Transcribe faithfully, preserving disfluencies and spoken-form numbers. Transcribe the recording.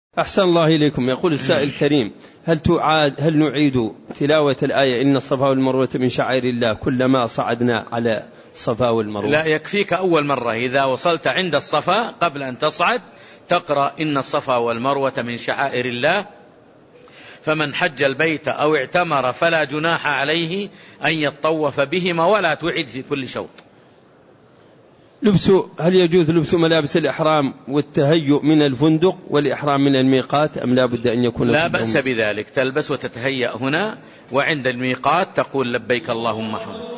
أحسن الله إليكم. يقول السائل الكريم: هل تعاد هل نعيد تلاوة الآية إن الصفا والمروة من شعائر الله كلما صعدنا على الصفا والمروة؟ لا، يكفيك أول مرة إذا وصلت عند الصفا قبل أن تصعد تقرأ إن الصفا والمروة من شعائر الله، فمن حج البيت أو اعتمر فلا جناح عليه أن يطوف بهما، ولا تعد في كل شوط. لبس هل يجوز لبس ملابس الإحرام والتهيؤ من الفندق والإحرام من الميقات أم لا بد أن يكون؟ لا بأس بذلك، تلبس وتتهيأ هنا، وعند الميقات تقول لبيك اللهم حج.